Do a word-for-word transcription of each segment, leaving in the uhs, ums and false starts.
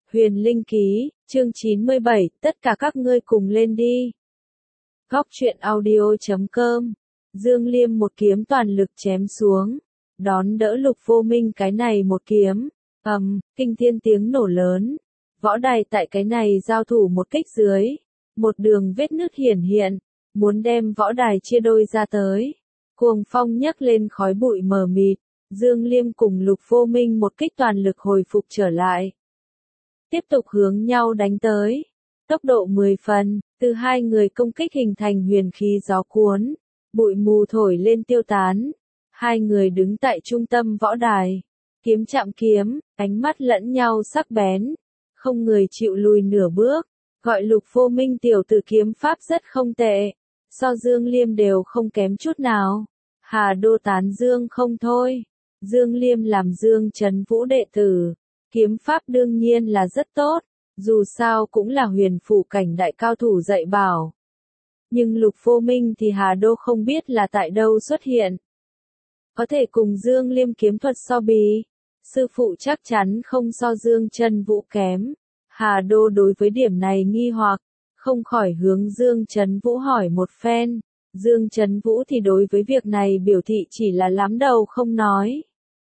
Huyền Linh Ký, chương chín mươi bảy, tất cả các ngươi cùng lên đi. Góc truyện audio chấm com, Dương Liêm một kiếm toàn lực chém xuống, đón đỡ Lục Vô Minh cái này một kiếm, ầm, um, kinh thiên tiếng nổ lớn, võ đài tại cái này giao thủ một kích dưới, một đường vết nứt hiển hiện, muốn đem võ đài chia đôi ra tới, cuồng phong nhấc lên khói bụi mờ mịt, Dương Liêm cùng Lục Vô Minh một kích toàn lực hồi phục trở lại. Tiếp tục hướng nhau đánh tới, tốc độ mười phần, từ hai người công kích hình thành huyền khí gió cuốn, bụi mù thổi lên tiêu tán, hai người đứng tại trung tâm võ đài, kiếm chạm kiếm, ánh mắt lẫn nhau sắc bén, không người chịu lùi nửa bước, gọi Lục Vô Minh tiểu tử kiếm pháp rất không tệ, so Dương Liêm đều không kém chút nào, Hà Đô tán dương không thôi, Dương Liêm làm Dương Trấn Vũ đệ tử. Kiếm pháp đương nhiên là rất tốt, dù sao cũng là huyền phủ cảnh đại cao thủ dạy bảo. Nhưng Lục Vô Minh thì Hà Đô không biết là tại đâu xuất hiện. Có thể cùng Dương Liêm kiếm thuật so bì, sư phụ chắc chắn không so Dương Trấn Vũ kém. Hà Đô đối với điểm này nghi hoặc, không khỏi hướng Dương Trấn Vũ hỏi một phen. Dương Trấn Vũ thì đối với việc này biểu thị chỉ là lắm đầu không nói.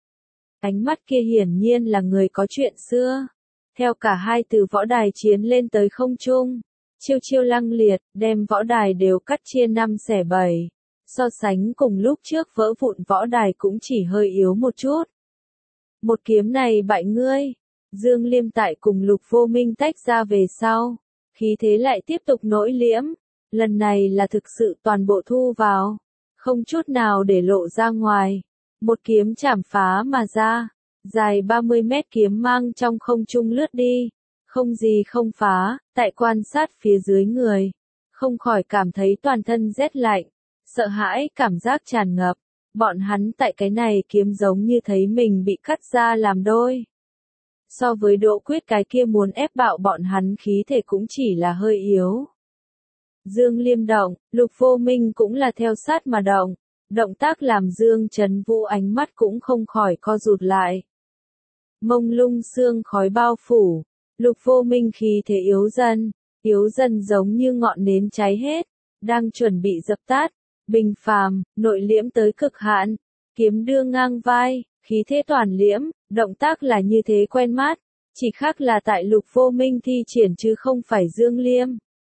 Ánh mắt kia hiển nhiên là người có chuyện xưa. Theo cả hai từ võ đài chiến lên tới không trung, chiêu chiêu lăng liệt, đem võ đài đều cắt chia năm xẻ bảy. So sánh cùng lúc trước vỡ vụn võ đài cũng chỉ hơi yếu một chút. Một kiếm này bại ngươi, Dương Liêm tại cùng Lục Vô Minh tách ra về sau, khí thế lại tiếp tục nỗi liễm, lần này là thực sự toàn bộ thu vào, không chút nào để lộ ra ngoài. Một kiếm chảm phá mà ra, dài ba mươi mét kiếm mang trong không trung lướt đi, không gì không phá, tại quan sát phía dưới người, không khỏi cảm thấy toàn thân rét lạnh, sợ hãi cảm giác tràn ngập, bọn hắn tại cái này kiếm giống như thấy mình bị cắt ra làm đôi. So với Đỗ Quyết cái kia muốn ép bạo bọn hắn khí thể cũng chỉ là hơi yếu. Dương Liêm động, Lục Vô Minh cũng là theo sát mà động. Động tác làm Dương Trấn Vũ ánh mắt cũng không khỏi co rụt lại. Mông lung sương khói bao phủ, Lục Vô Minh khí thế yếu dần, yếu dần giống như ngọn nến cháy hết, đang chuẩn bị dập tắt, bình phàm, nội liễm tới cực hạn, kiếm đưa ngang vai, khí thế toàn liễm, động tác là như thế quen mắt, chỉ khác là tại Lục Vô Minh thi triển chứ không phải Dương Liêm.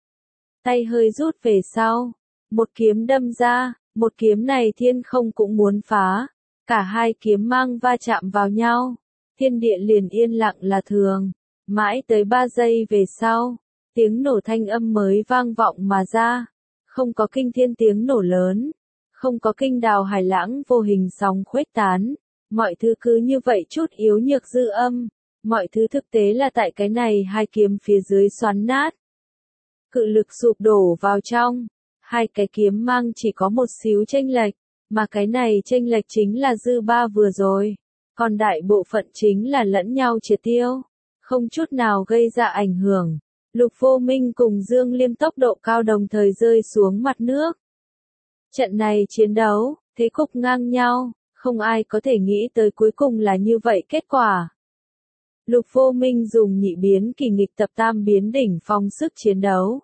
Tay hơi rút về sau, một kiếm đâm ra. Một kiếm này thiên không cũng muốn phá, cả hai kiếm mang va chạm vào nhau, thiên địa liền yên lặng là thường, mãi tới ba giây về sau, tiếng nổ thanh âm mới vang vọng mà ra, không có kinh thiên tiếng nổ lớn, không có kinh đào hải lãng vô hình sóng khuếch tán, mọi thứ cứ như vậy chút yếu nhược dư âm, mọi thứ thực tế là tại cái này hai kiếm phía dưới xoắn nát, cự lực sụp đổ vào trong. Hai cái kiếm mang chỉ có một xíu chênh lệch, mà cái này chênh lệch chính là dư ba vừa rồi, còn đại bộ phận chính là lẫn nhau triệt tiêu, không chút nào gây ra ảnh hưởng. Lục Vô Minh cùng Dương Liêm tốc độ cao đồng thời rơi xuống mặt nước. Trận này chiến đấu, thế cục ngang nhau, không ai có thể nghĩ tới cuối cùng là như vậy kết quả. Lục Vô Minh dùng nhị biến kỳ nghịch tập tam biến đỉnh phong sức chiến đấu.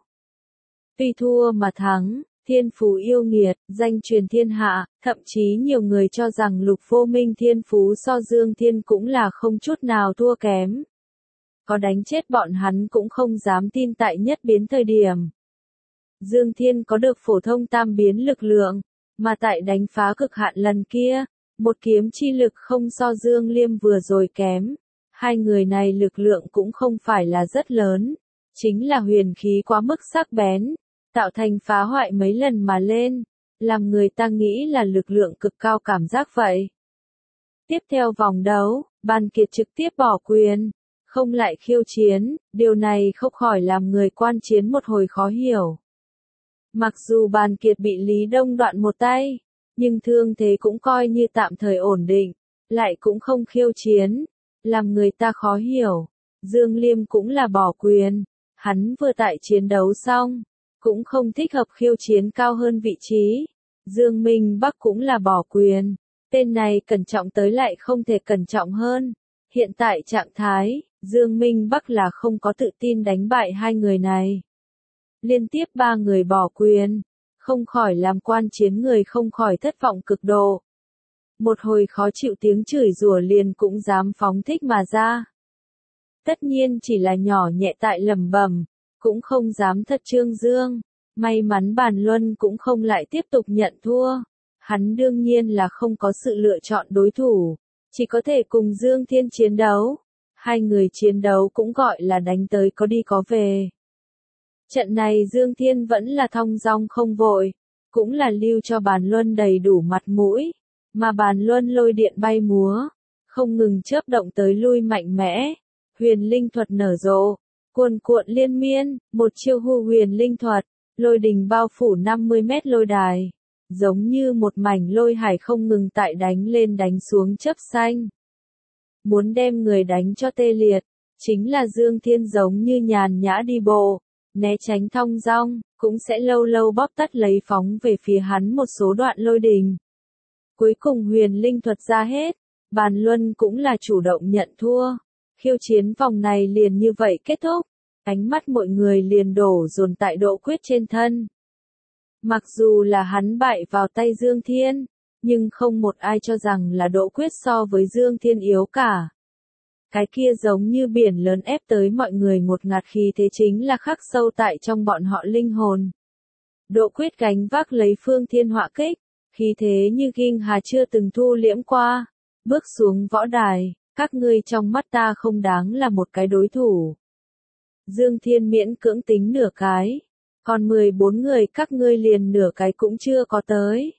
Tuy thua mà thắng, thiên phú yêu nghiệt, danh truyền thiên hạ, thậm chí nhiều người cho rằng Lục Vô Minh thiên phú so Dương Thiên cũng là không chút nào thua kém. Có đánh chết bọn hắn cũng không dám tin tại nhất biến thời điểm. Dương Thiên có được phổ thông tam biến lực lượng, mà tại đánh phá cực hạn lần kia, một kiếm chi lực không so Dương Liêm vừa rồi kém. Hai người này lực lượng cũng không phải là rất lớn, chính là huyền khí quá mức sắc bén. Tạo thành phá hoại mấy lần mà lên, làm người ta nghĩ là lực lượng cực cao cảm giác vậy. Tiếp theo vòng đấu, Bàn Kiệt trực tiếp bỏ quyền, không lại khiêu chiến, điều này không khỏi làm người quan chiến một hồi khó hiểu. Mặc dù Bàn Kiệt bị Lý Đông đoạn một tay, nhưng thương thế cũng coi như tạm thời ổn định, lại cũng không khiêu chiến, làm người ta khó hiểu. Dương Liêm cũng là bỏ quyền, hắn vừa tại chiến đấu xong. Cũng không thích hợp khiêu chiến cao hơn vị trí. Dương Minh Bắc cũng là bỏ quyền. Tên này cẩn trọng tới lại không thể cẩn trọng hơn. Hiện tại trạng thái, Dương Minh Bắc là không có tự tin đánh bại hai người này. Liên tiếp ba người bỏ quyền, không khỏi làm quan chiến người không khỏi thất vọng cực độ. Một hồi khó chịu tiếng chửi rủa liền cũng dám phóng thích mà ra. Tất nhiên chỉ là nhỏ nhẹ tại lẩm bẩm, cũng không dám thật trương dương. May mắn Bàn Luân cũng không lại tiếp tục nhận thua. Hắn đương nhiên là không có sự lựa chọn đối thủ, chỉ có thể cùng Dương Thiên chiến đấu. Hai người chiến đấu cũng gọi là đánh tới có đi có về. Trận này Dương Thiên vẫn là thong dong không vội, cũng là lưu cho Bàn Luân đầy đủ mặt mũi, mà Bàn Luân lôi điện bay múa, không ngừng chớp động tới lui mạnh mẽ, huyền linh thuật nở rộ, cuồn cuộn liên miên, một chiêu hư huyền linh thuật, lôi đình bao phủ năm mươi mét lôi đài, giống như một mảnh lôi hải không ngừng tại đánh lên đánh xuống chớp xanh. Muốn đem người đánh cho tê liệt, chính là Dương Thiên giống như nhàn nhã đi bộ, né tránh thong dong, cũng sẽ lâu lâu bóp tắt lấy phóng về phía hắn một số đoạn lôi đình. Cuối cùng huyền linh thuật ra hết, Bàn Luân cũng là chủ động nhận thua. Khiêu chiến vòng này liền như vậy kết thúc, ánh mắt mọi người liền đổ dồn tại Độ Quyết trên thân. Mặc dù là hắn bại vào tay Dương Thiên, nhưng không một ai cho rằng là Độ Quyết so với Dương Thiên yếu cả. Cái kia giống như biển lớn ép tới mọi người ngột ngạt khí thế chính là khắc sâu tại trong bọn họ linh hồn. Độ Quyết gánh vác lấy phương thiên họa kích, khí thế như ghim hà chưa từng thu liễm qua, bước xuống võ đài, các ngươi trong mắt ta không đáng là một cái đối thủ. Dương Thiên miễn cưỡng tính nửa cái, còn mười bốn người các ngươi liền nửa cái cũng chưa có tới.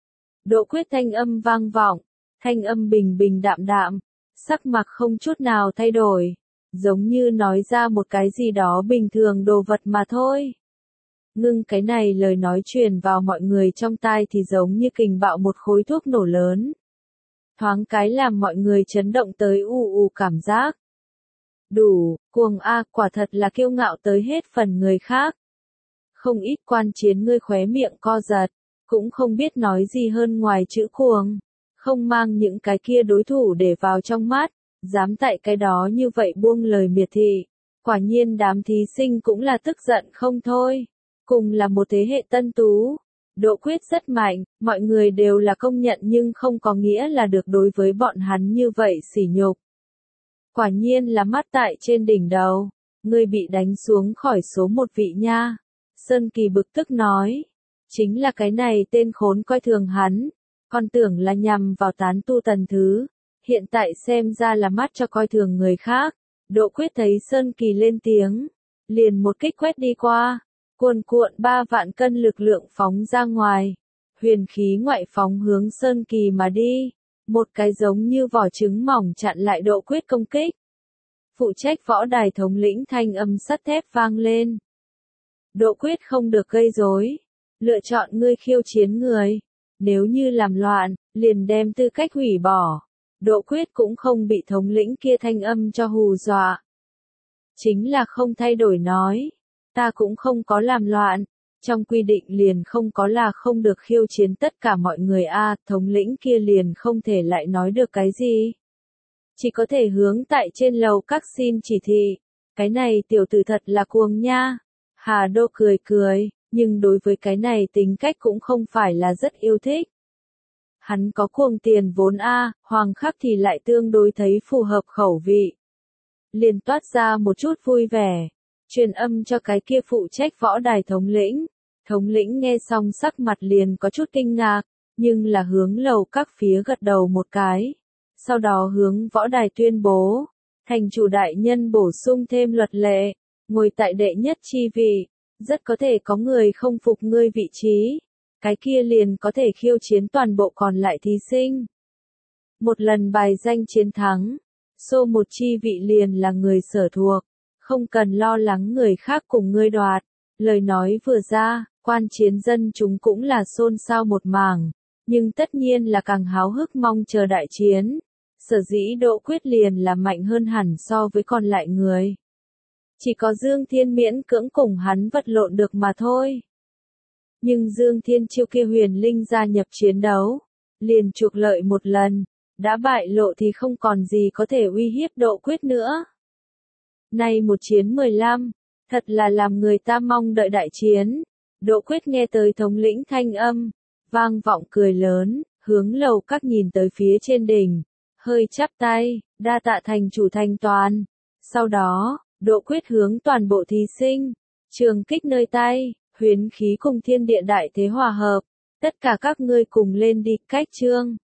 Độ Quyết thanh âm vang vọng, thanh âm bình bình đạm đạm, sắc mặt không chút nào thay đổi, giống như nói ra một cái gì đó bình thường đồ vật mà thôi. Ngưng cái này lời nói truyền vào mọi người trong tai thì giống như kình bạo một khối thuốc nổ lớn. Thoáng cái làm mọi người chấn động tới u u cảm giác. Đủ, cuồng a, quả thật là kiêu ngạo tới hết phần người khác. Không ít quan chiến ngươi khóe miệng co giật, cũng không biết nói gì hơn ngoài chữ cuồng. Không mang những cái kia đối thủ để vào trong mắt, dám tại cái đó như vậy buông lời miệt thị. Quả nhiên đám thí sinh cũng là tức giận không thôi. Cùng là một thế hệ tân tú. Độ Quyết rất mạnh, mọi người đều là công nhận nhưng không có nghĩa là được đối với bọn hắn như vậy sỉ nhục. Quả nhiên là mắt tại trên đỉnh đầu, ngươi bị đánh xuống khỏi số một vị nha. Sơn Kỳ bực tức nói, chính là cái này tên khốn coi thường hắn, còn tưởng là nhằm vào tán tu tần thứ, hiện tại xem ra là mắt cho coi thường người khác. Độ Quyết thấy Sơn Kỳ lên tiếng, liền một kích quét đi qua. Cuồn cuộn ba vạn cân lực lượng phóng ra ngoài, huyền khí ngoại phóng hướng Sơn Kỳ mà đi, một cái giống như vỏ trứng mỏng chặn lại Độ Quyết công kích. Phụ trách võ đài thống lĩnh thanh âm sắt thép vang lên. Độ Quyết không được gây rối, lựa chọn ngươi khiêu chiến người, nếu như làm loạn, liền đem tư cách hủy bỏ. Độ Quyết cũng không bị thống lĩnh kia thanh âm cho hù dọa. Chính là không thay đổi nói. Ta cũng không có làm loạn, trong quy định liền không có là không được khiêu chiến tất cả mọi người a, thống lĩnh kia liền không thể lại nói được cái gì. Chỉ có thể hướng tại trên lầu các xin chỉ thị, cái này tiểu tử thật là cuồng nha. Hà Đô cười cười, nhưng đối với cái này tính cách cũng không phải là rất yêu thích. Hắn có cuồng tiền vốn a, Hoàng Khắc thì lại tương đối thấy phù hợp khẩu vị. Liền toát ra một chút vui vẻ. Truyền âm cho cái kia phụ trách võ đài thống lĩnh. Thống lĩnh nghe xong sắc mặt liền có chút kinh ngạc, nhưng là hướng lầu các phía gật đầu một cái. Sau đó hướng võ đài tuyên bố, thành chủ đại nhân bổ sung thêm luật lệ, ngồi tại đệ nhất chi vị, rất có thể có người không phục ngươi vị trí. Cái kia liền có thể khiêu chiến toàn bộ còn lại thí sinh. Một lần bài danh chiến thắng, số một chi vị liền là người sở thuộc. Không cần lo lắng người khác cùng ngươi đoạt. Lời nói vừa ra, quan chiến dân chúng cũng là xôn xao một mảng, nhưng tất nhiên là càng háo hức mong chờ đại chiến. Sở dĩ Độ Quyết liền là mạnh hơn hẳn so với còn lại người. Chỉ có Dương Thiên miễn cưỡng cùng hắn vật lộn được mà thôi. Nhưng Dương Thiên chiêu kia huyền linh gia nhập chiến đấu, liền chuộc lợi một lần, đã bại lộ thì không còn gì có thể uy hiếp Độ Quyết nữa. Nay một chiến mười lăm, thật là làm người ta mong đợi đại chiến. Đỗ Quyết nghe tới thống lĩnh thanh âm, vang vọng cười lớn, hướng lầu các nhìn tới phía trên đỉnh, hơi chắp tay, đa tạ thành chủ thanh toàn. Sau đó, Đỗ Quyết hướng toàn bộ thí sinh, trường kích nơi tay, huyền khí cùng thiên địa đại thế hòa hợp, tất cả các ngươi cùng lên đi, cách chương.